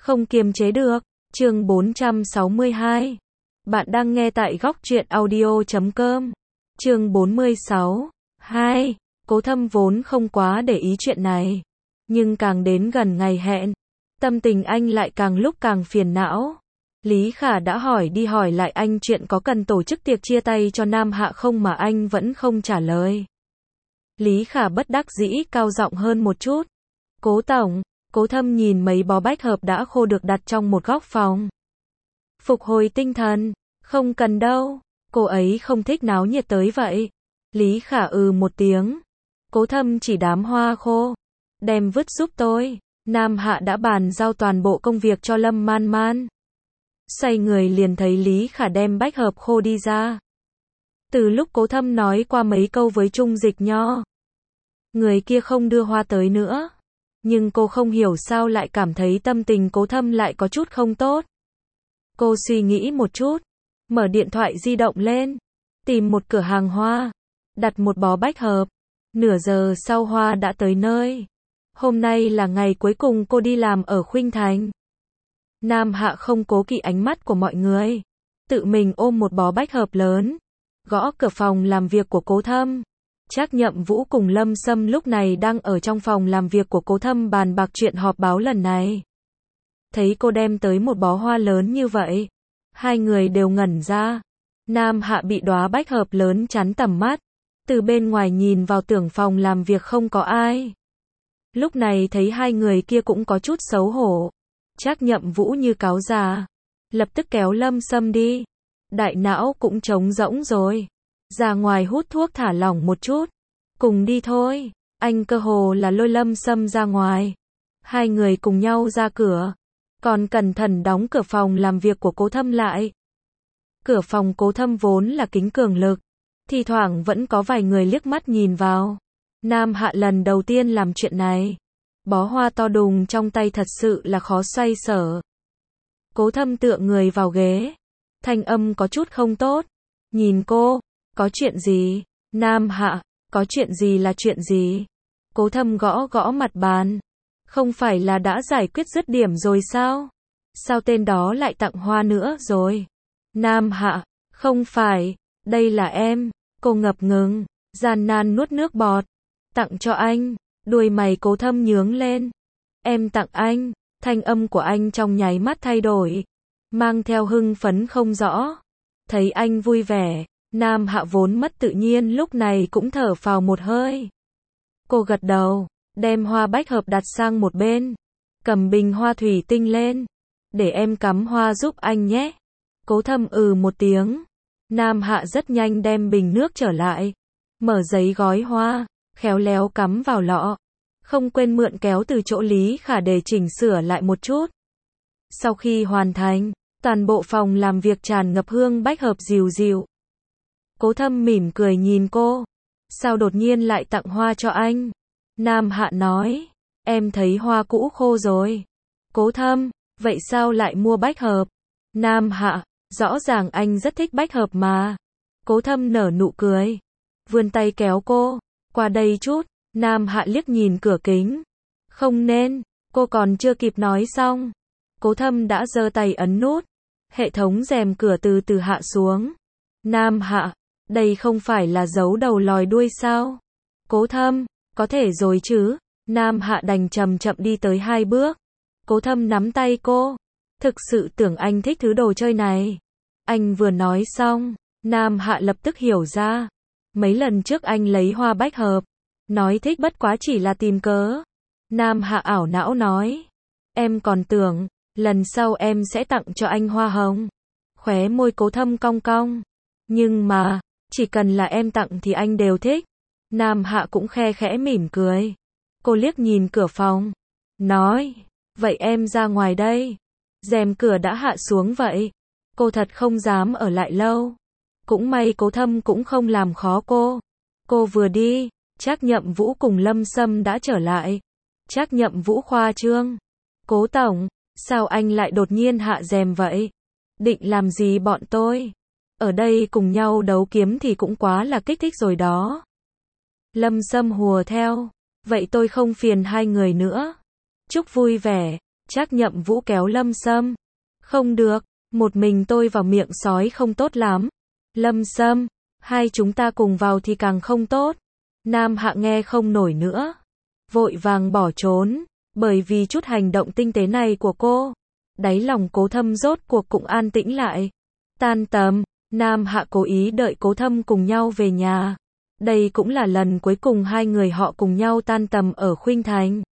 Không kiềm chế được. Chương 462. Bạn đang nghe tại góc truyện audio.com. Chương 46. 2. Cố Thâm vốn không quá để ý chuyện này, nhưng càng đến gần ngày hẹn, tâm tình anh lại càng lúc càng phiền não. Lý Khả đã hỏi đi hỏi lại anh chuyện có cần tổ chức tiệc chia tay cho Nam Hạ không mà anh vẫn không trả lời. Lý Khả bất đắc dĩ cao giọng hơn một chút. Cố tổng. Cố Thâm nhìn mấy bó bách hợp đã khô được đặt trong một góc phòng. Phục hồi tinh thần. Không cần đâu. Cô ấy không thích náo nhiệt tới vậy. Lý Khả một tiếng. Cố Thâm chỉ đám hoa khô. Đem vứt giúp tôi. Nam Hạ đã bàn giao toàn bộ công việc cho Lâm Man Man. Xoay người liền thấy Lý Khả đem bách hợp khô đi ra. Từ lúc Cố Thâm nói qua mấy câu với Trung Dịch Nho, người kia không đưa hoa tới nữa. Nhưng cô không hiểu sao lại cảm thấy tâm tình Cố Thâm lại có chút không tốt. Cô suy nghĩ một chút, mở điện thoại di động lên, tìm một cửa hàng hoa, đặt một bó bách hợp. Nửa giờ sau hoa đã tới nơi. Hôm nay là ngày cuối cùng cô đi làm ở Khuynh Thành. Nam Hạ không cố kỵ ánh mắt của mọi người, tự mình ôm một bó bách hợp lớn, gõ cửa phòng làm việc của Cố Thâm. Trác Nhậm Vũ cùng Lâm Sâm lúc này đang ở trong phòng làm việc của Cố Thâm bàn bạc chuyện họp báo lần này. Thấy cô đem tới một bó hoa lớn như vậy, hai người đều ngẩn ra. Nam Hạ bị đóa bách hợp lớn chắn tầm mắt, từ bên ngoài nhìn vào tưởng phòng làm việc không có ai. Lúc này thấy hai người kia cũng có chút xấu hổ. Trác Nhậm Vũ như cáo già, lập tức kéo Lâm Sâm đi. Đại não cũng trống rỗng rồi. Ra ngoài hút thuốc thả lỏng một chút. Cùng đi thôi. Anh cơ hồ là lôi Lâm Sâm ra ngoài. Hai người cùng nhau ra cửa. Còn cẩn thận đóng cửa phòng làm việc của Cố Thâm lại. Cửa phòng Cố Thâm vốn là kính cường lực. Thì thoảng vẫn có vài người liếc mắt nhìn vào. Nam Hạ lần đầu tiên làm chuyện này. Bó hoa to đùng trong tay thật sự là khó xoay sở. Cố Thâm tựa người vào ghế. Thanh âm có chút không tốt. Nhìn cô. Có chuyện gì? Nam Hạ. Có chuyện gì là chuyện gì? Cố Thâm gõ gõ mặt bàn. Không phải là đã giải quyết dứt điểm rồi sao? Sao tên đó lại tặng hoa nữa rồi? Nam Hạ. Không phải. Đây là em. Cô ngập ngừng. Gian nan nuốt nước bọt. Tặng cho anh. Đuôi mày Cố Thâm nhướng lên. Em tặng anh. Thanh âm của anh trong nháy mắt thay đổi, mang theo hưng phấn không rõ. Thấy anh vui vẻ, Nam Hạ vốn mất tự nhiên lúc này cũng thở phào một hơi. Cô gật đầu, đem hoa bách hợp đặt sang một bên, cầm bình hoa thủy tinh lên. Để em cắm hoa giúp anh nhé. Cố Thâm một tiếng. Nam Hạ rất nhanh đem bình nước trở lại, mở giấy gói hoa, khéo léo cắm vào lọ. Không quên mượn kéo từ chỗ Lý Khả để chỉnh sửa lại một chút. Sau khi hoàn thành, toàn bộ phòng làm việc tràn ngập hương bách hợp dịu dịu. Cố Thâm mỉm cười nhìn cô. Sao đột nhiên lại tặng hoa cho anh? Nam Hạ nói. Em thấy hoa cũ khô rồi. Cố Thâm. Vậy sao lại mua bách hợp? Nam Hạ. Rõ ràng anh rất thích bách hợp mà. Cố Thâm nở nụ cười, vươn tay kéo cô. Qua đây chút. Nam Hạ liếc nhìn cửa kính. Không nên. Cô còn chưa kịp nói xong, Cố Thâm đã giơ tay ấn nút. Hệ thống rèm cửa từ từ hạ xuống. Nam Hạ. Đây không phải là giấu đầu lòi đuôi sao? Cố Thâm. Có thể rồi chứ? Nam Hạ đành chậm chậm đi tới 2 bước. Cố Thâm nắm tay cô. Thực sự tưởng anh thích thứ đồ chơi này. Anh vừa nói xong, Nam Hạ lập tức hiểu ra. Mấy lần trước anh lấy hoa bách hợp, nói thích bất quá chỉ là tìm cớ. Nam Hạ ảo não nói. Em còn tưởng, lần sau em sẽ tặng cho anh hoa hồng. Khóe môi Cố Thâm cong cong. Nhưng mà, chỉ cần là em tặng thì anh đều thích. Nam Hạ cũng khe khẽ mỉm cười. Cô liếc nhìn cửa phòng, nói. Vậy em ra ngoài đây. Rèm cửa đã hạ xuống vậy. Cô thật không dám ở lại lâu. Cũng may Cố Thâm cũng không làm khó cô. Cô vừa đi, Trác Nhậm Vũ cùng Lâm Sâm đã trở lại. Trác Nhậm Vũ khoa trương. Cố tổng, sao anh lại đột nhiên hạ rèm vậy? Định làm gì bọn tôi? Ở đây cùng nhau đấu kiếm thì cũng quá là kích thích rồi đó. Lâm Sâm hùa theo. Vậy tôi không phiền hai người nữa. Chúc vui vẻ. Trác Nhậm Vũ kéo Lâm Sâm. Không được, một mình tôi vào miệng sói không tốt lắm. Lâm Sâm, hai chúng ta cùng vào thì càng không tốt. Nam Hạ nghe không nổi nữa, vội vàng bỏ trốn, bởi vì chút hành động tinh tế này của cô. Đáy lòng Cố Thâm rốt cuộc cũng an tĩnh lại. Tan tầm, Nam Hạ cố ý đợi Cố Thâm cùng nhau về nhà. Đây cũng là lần cuối cùng hai người họ cùng nhau tan tầm ở Khuynh Thành.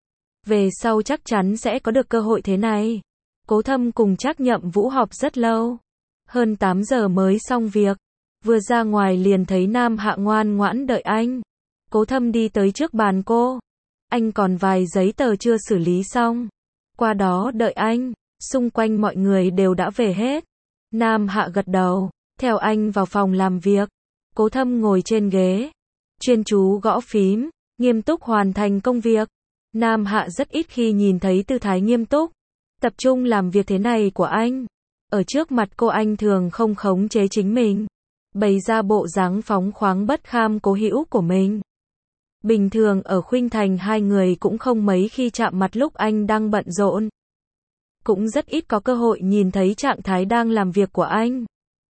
Về sau chắc chắn sẽ có được cơ hội thế này. Cố Thâm cùng Trác Nhậm Vũ họp rất lâu. Hơn 8 giờ mới xong việc. Vừa ra ngoài liền thấy Nam Hạ ngoan ngoãn đợi anh. Cố Thâm đi tới trước bàn cô. Anh còn vài giấy tờ chưa xử lý xong. Qua đó đợi anh. Xung quanh mọi người đều đã về hết. Nam Hạ gật đầu, theo anh vào phòng làm việc. Cố Thâm ngồi trên ghế, chuyên chú gõ phím, nghiêm túc hoàn thành công việc. Nam Hạ rất ít khi nhìn thấy tư thái nghiêm túc, tập trung làm việc thế này của anh. Ở trước mặt cô anh thường không khống chế chính mình, bày ra bộ dáng phóng khoáng bất kham cố hữu của mình. Bình thường ở Khuynh Thành hai người cũng không mấy khi chạm mặt lúc anh đang bận rộn. Cũng rất ít có cơ hội nhìn thấy trạng thái đang làm việc của anh.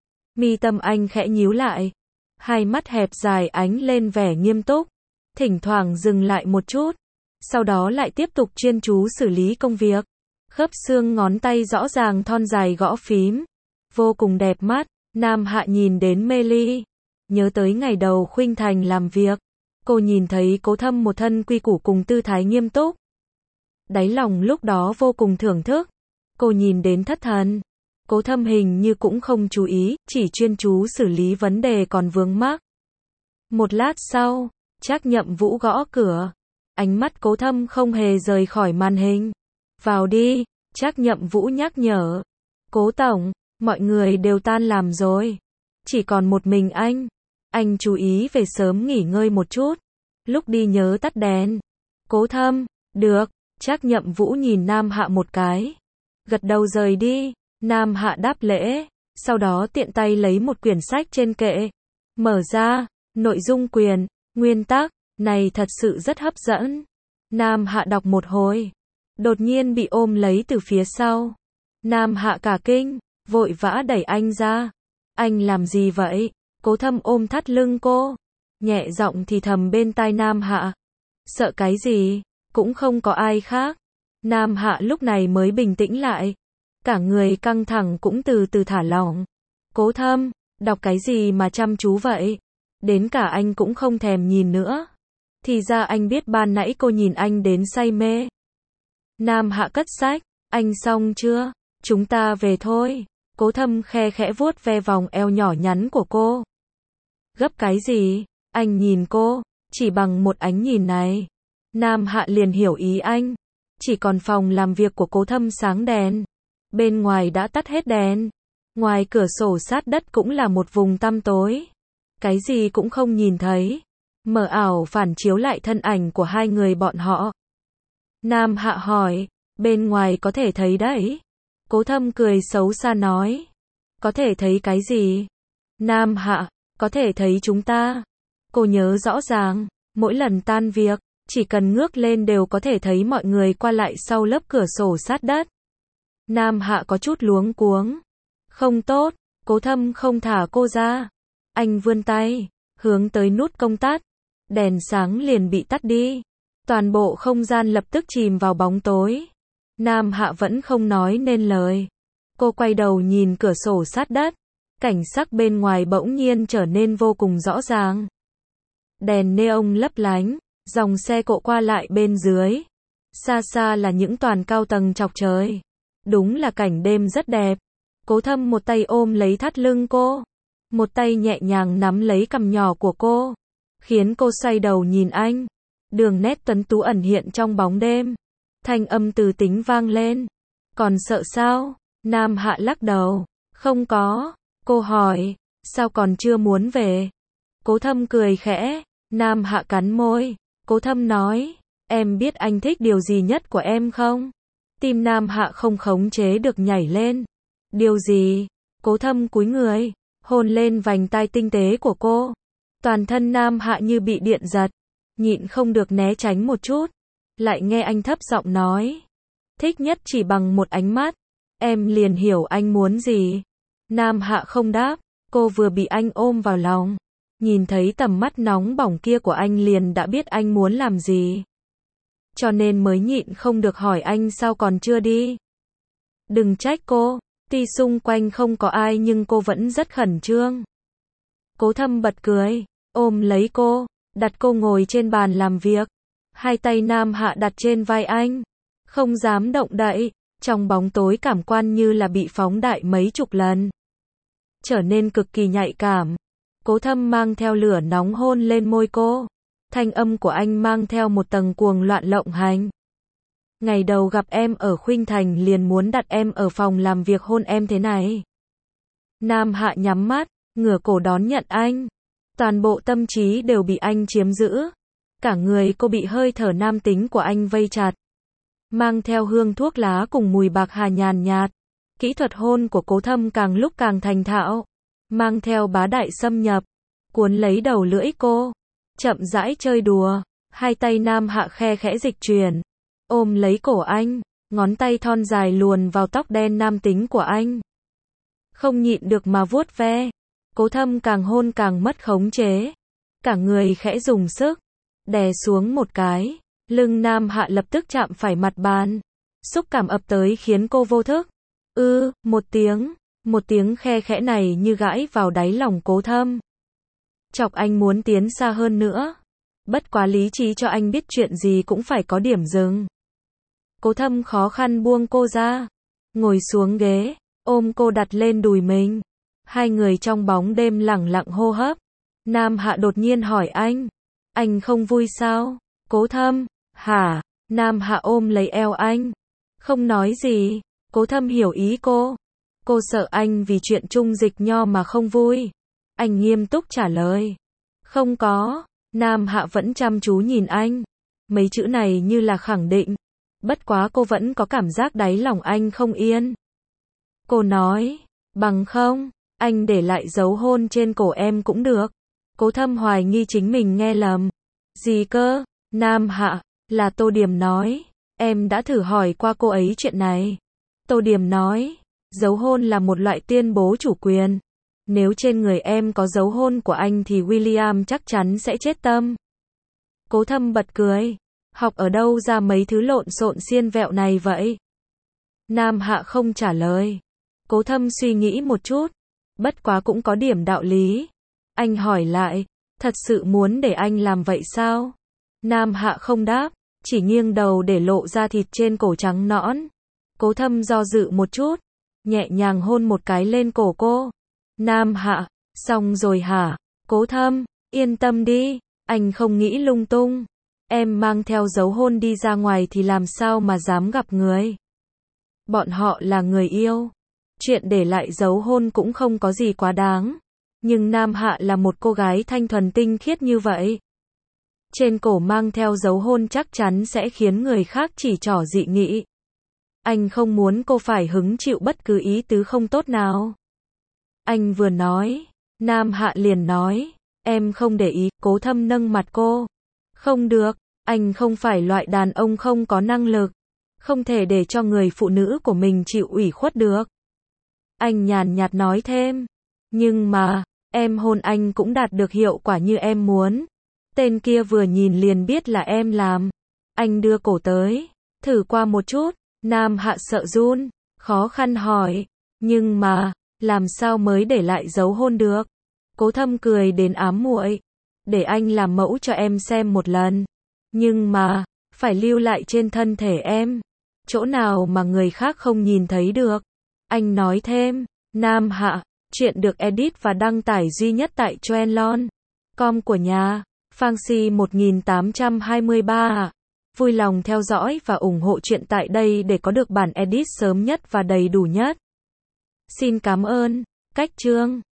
Mi tâm anh khẽ nhíu lại, hai mắt hẹp dài ánh lên vẻ nghiêm túc, thỉnh thoảng dừng lại một chút, sau đó lại tiếp tục chuyên chú xử lý công việc. Khớp xương ngón tay rõ ràng thon dài gõ phím, vô cùng đẹp mắt. Nam Hạ nhìn đến mê ly, nhớ tới ngày đầu Khuynh Thành làm việc, cô nhìn thấy Cố Thâm một thân quy củ cùng tư thái nghiêm túc. Đáy lòng lúc đó vô cùng thưởng thức. Cô nhìn đến thất thần. Cố Thâm hình như cũng không chú ý, chỉ chuyên chú xử lý vấn đề còn vướng mắc. Một lát sau, Trác Nhậm Vũ gõ cửa. Ánh mắt Cố Thâm không hề rời khỏi màn hình. Vào đi, Trác Nhậm Vũ nhắc nhở. Cố tổng, mọi người đều tan làm rồi. Chỉ còn một mình anh. Anh chú ý về sớm nghỉ ngơi một chút. Lúc đi nhớ tắt đèn. Cố Thâm, được. Trác Nhậm Vũ nhìn Nam Hạ một cái. Gật đầu rời đi. Nam Hạ đáp lễ, sau đó tiện tay lấy một quyển sách trên kệ. Mở ra, nội dung quyền, nguyên tắc, này thật sự rất hấp dẫn. Nam Hạ đọc một hồi, đột nhiên bị ôm lấy từ phía sau. Nam Hạ cả kinh, vội vã đẩy anh ra. Anh làm gì vậy? Cố Thâm ôm thắt lưng cô, nhẹ giọng thì thầm bên tai Nam Hạ. Sợ cái gì? Cũng không có ai khác. Nam Hạ lúc này mới bình tĩnh lại. Cả người căng thẳng cũng từ từ thả lỏng. Cố Thâm, đọc cái gì mà chăm chú vậy? Đến cả anh cũng không thèm nhìn nữa. Thì ra anh biết ban nãy cô nhìn anh đến say mê. Nam Hạ cất sách, anh xong chưa? Chúng ta về thôi. Cố Thâm khe khẽ vuốt ve vòng eo nhỏ nhắn của cô. Gấp cái gì? Anh nhìn cô, chỉ bằng một ánh nhìn này. Nam Hạ liền hiểu ý anh. Chỉ còn phòng làm việc của Cố Thâm sáng đèn. Bên ngoài đã tắt hết đèn. Ngoài cửa sổ sát đất cũng là một vùng tăm tối. Cái gì cũng không nhìn thấy. Mờ ảo phản chiếu lại thân ảnh của hai người bọn họ. Nam Hạ hỏi, bên ngoài có thể thấy đấy. Cố Thâm cười xấu xa nói. Có thể thấy cái gì? Nam Hạ, có thể thấy chúng ta. Cô nhớ rõ ràng, mỗi lần tan việc, chỉ cần ngước lên đều có thể thấy mọi người qua lại sau lớp cửa sổ sát đất. Nam Hạ có chút luống cuống. Không tốt, Cố Thâm không thả cô ra. Anh vươn tay, hướng tới nút công tắc. Đèn sáng liền bị tắt đi. Toàn bộ không gian lập tức chìm vào bóng tối. Nam Hạ vẫn không nói nên lời. Cô quay đầu nhìn cửa sổ sát đất. Cảnh sắc bên ngoài bỗng nhiên trở nên vô cùng rõ ràng. Đèn neon lấp lánh, dòng xe cộ qua lại bên dưới. Xa xa là những toàn cao tầng chọc trời. Đúng là cảnh đêm rất đẹp. Cố Thâm một tay ôm lấy thắt lưng cô, một tay nhẹ nhàng nắm lấy cằm nhỏ của cô, khiến cô xoay đầu nhìn anh. Đường nét tuấn tú ẩn hiện trong bóng đêm. Thanh âm từ tính vang lên. Còn sợ sao? Nam Hạ lắc đầu. Không có. Cô hỏi, sao còn chưa muốn về? Cố Thâm cười khẽ. Nam Hạ cắn môi. Cố Thâm nói, em biết anh thích điều gì nhất của em không? Tim Nam Hạ không khống chế được nhảy lên. Điều gì? Cố Thâm cúi người, hôn lên vành tai tinh tế của cô. Toàn thân Nam Hạ như bị điện giật, nhịn không được né tránh một chút. Lại nghe anh thấp giọng nói, Thích nhất chỉ bằng một ánh mắt, em liền hiểu anh muốn gì. Nam Hạ không đáp, cô vừa bị anh ôm vào lòng. Nhìn thấy tầm mắt nóng bỏng kia của anh liền đã biết anh muốn làm gì. Cho nên mới nhịn không được hỏi anh sao còn chưa đi. Đừng trách cô, tuy xung quanh không có ai nhưng cô vẫn rất khẩn trương. Cố Thâm bật cười, ôm lấy cô, đặt cô ngồi trên bàn làm việc. Hai tay Nam Hạ đặt trên vai anh, không dám động đậy, trong bóng tối cảm quan như là bị phóng đại mấy chục lần. Trở nên cực kỳ nhạy cảm. Cố Thâm mang theo lửa nóng hôn lên môi cô. Thanh âm của anh mang theo một tầng cuồng loạn lộng hành. Ngày đầu gặp em ở Khuynh Thành liền muốn đặt em ở phòng làm việc hôn em thế này. Nam Hạ nhắm mắt, ngửa cổ đón nhận anh. Toàn bộ tâm trí đều bị anh chiếm giữ. Cả người cô bị hơi thở nam tính của anh vây chặt. Mang theo hương thuốc lá cùng mùi bạc hà nhàn nhạt. Kỹ thuật hôn của Cố Thâm càng lúc càng thành thạo. Mang theo bá đại xâm nhập. Cuốn lấy đầu lưỡi cô. Chậm rãi chơi đùa. Hai tay Nam Hạ khe khẽ dịch chuyển. Ôm lấy cổ anh. Ngón tay thon dài luồn vào tóc đen nam tính của anh. Không nhịn được mà vuốt ve. Cố Thâm càng hôn càng mất khống chế. Cả người khẽ dùng sức. Đè xuống một cái. Lưng Nam Hạ lập tức chạm phải mặt bàn. Xúc cảm ập tới khiến cô vô thức. Một tiếng khe khẽ này như gãi vào đáy lòng Cố Thâm. Chọc anh muốn tiến xa hơn nữa. Bất quá lý trí cho anh biết chuyện gì cũng phải có điểm dừng. Cố Thâm khó khăn buông cô ra. Ngồi xuống ghế, ôm cô đặt lên đùi mình. Hai người trong bóng đêm lẳng lặng hô hấp. Nam Hạ đột nhiên hỏi anh không vui sao? Cố Thâm, hả? Nam Hạ ôm lấy eo anh. Không nói gì. Cố Thâm hiểu ý cô. Cô sợ anh vì chuyện Trung Dịch Nho mà không vui. Anh nghiêm túc trả lời. Không có. Nam Hạ vẫn chăm chú nhìn anh. Mấy chữ này như là khẳng định. Bất quá cô vẫn có cảm giác đáy lòng anh không yên. Cô nói, bằng không, anh để lại dấu hôn trên cổ em cũng được. Cố Thâm hoài nghi chính mình nghe lầm. Gì cơ? Nam Hạ, là Tô Điểm nói. Em đã thử hỏi qua cô ấy chuyện này. Tô Điểm nói, dấu hôn là một loại tuyên bố chủ quyền. Nếu trên người em có dấu hôn của anh thì William chắc chắn sẽ chết tâm. Cố Thâm bật cười. Học ở đâu ra mấy thứ lộn xộn xiên vẹo này vậy? Nam Hạ không trả lời. Cố Thâm suy nghĩ một chút. Bất quá cũng có điểm đạo lý. Anh hỏi lại, thật sự muốn để anh làm vậy sao? Nam Hạ không đáp, chỉ nghiêng đầu để lộ ra thịt trên cổ trắng nõn. Cố Thâm do dự một chút, nhẹ nhàng hôn một cái lên cổ cô. Nam Hạ, xong rồi hả? Cố Thâm, yên tâm đi, anh không nghĩ lung tung. Em mang theo dấu hôn đi ra ngoài thì làm sao mà dám gặp người. Bọn họ là người yêu. Chuyện để lại dấu hôn cũng không có gì quá đáng. Nhưng Nam Hạ là một cô gái thanh thuần tinh khiết như vậy. Trên cổ mang theo dấu hôn chắc chắn sẽ khiến người khác chỉ trỏ dị nghị. Anh không muốn cô phải hứng chịu bất cứ ý tứ không tốt nào. Anh vừa nói, Nam Hạ liền nói, em không để ý. Cố Thâm nâng mặt cô. Không được, anh không phải loại đàn ông không có năng lực. Không thể để cho người phụ nữ của mình chịu ủy khuất được. Anh nhàn nhạt nói thêm. Nhưng mà, em hôn anh cũng đạt được hiệu quả như em muốn. Tên kia vừa nhìn liền biết là em làm. Anh đưa cổ tới. Thử qua một chút. Nam Hạ sợ run. Khó khăn hỏi. Nhưng mà, làm sao mới để lại dấu hôn được? Cố Thâm cười đến ám muội. Để anh làm mẫu cho em xem một lần. Nhưng mà, phải lưu lại trên thân thể em. Chỗ nào mà người khác không nhìn thấy được. Anh nói thêm. Nam Hạ, chuyện được edit và đăng tải duy nhất tại Trendlon.com của nhà Phanxi 1823. Vui lòng theo dõi và ủng hộ chuyện tại đây để có được bản edit sớm nhất và đầy đủ nhất. Xin cảm ơn. Cách chương